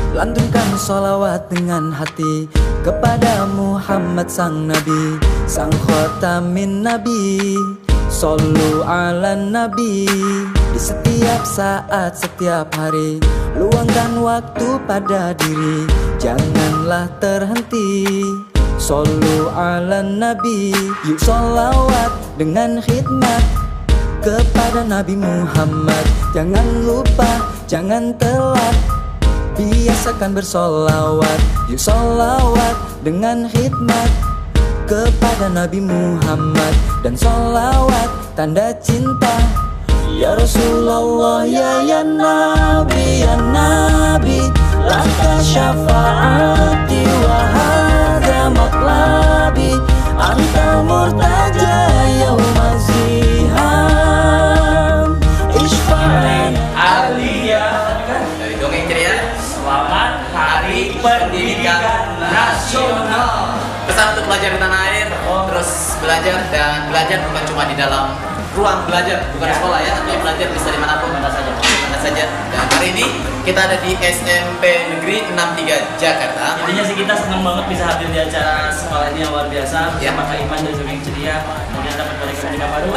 Lantunkan sholawat dengan hati kepada Muhammad sang Nabi, sang khotamin Nabi. Shollu ala Nabi. Di setiap saat, setiap hari, luangkan waktu pada diri, janganlah terhenti. Shollu ala Nabi. Yuk sholawat dengan khidmat kepada Nabi Muhammad. Jangan lupa, jangan telat, biasakan bersolawat. Yuk solawat dengan khidmat kepada Nabi Muhammad. Dan solawat tanda cinta, ya Rasulullah, ya Nabi, ya Nabi. Laka syafaati wa hadha matlabi, anta murtaja yaumaziham. Ishfa'an Aliyah dari Dongeng Ceria. Selamat Hari Pendidikan Nasional. Pesan untuk belajar di tanah air, terus belajar, dan belajar bukan cuma di dalam ruang belajar, bukan sekolah ya, tapi belajar bisa dimanapun, mana saja. Dan hari ini kita ada di SMP Negeri 63 Jakarta. Intinya sih kita senang banget bisa hadir di acara sekolah ini yang luar biasa. Ya. Bersama Kak Iman dari Dongeng Ceria. Mungkin dapat balik ke baru.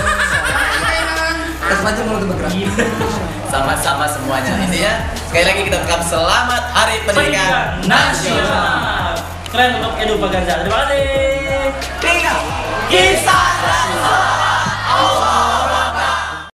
Sama-sama semuanya. Intinya sekali lagi kita ucapkan selamat Hari Pendidikan Nasional. Keren untuk Edu Pagarza. Terima kasih. Tinggal kisah Rasul.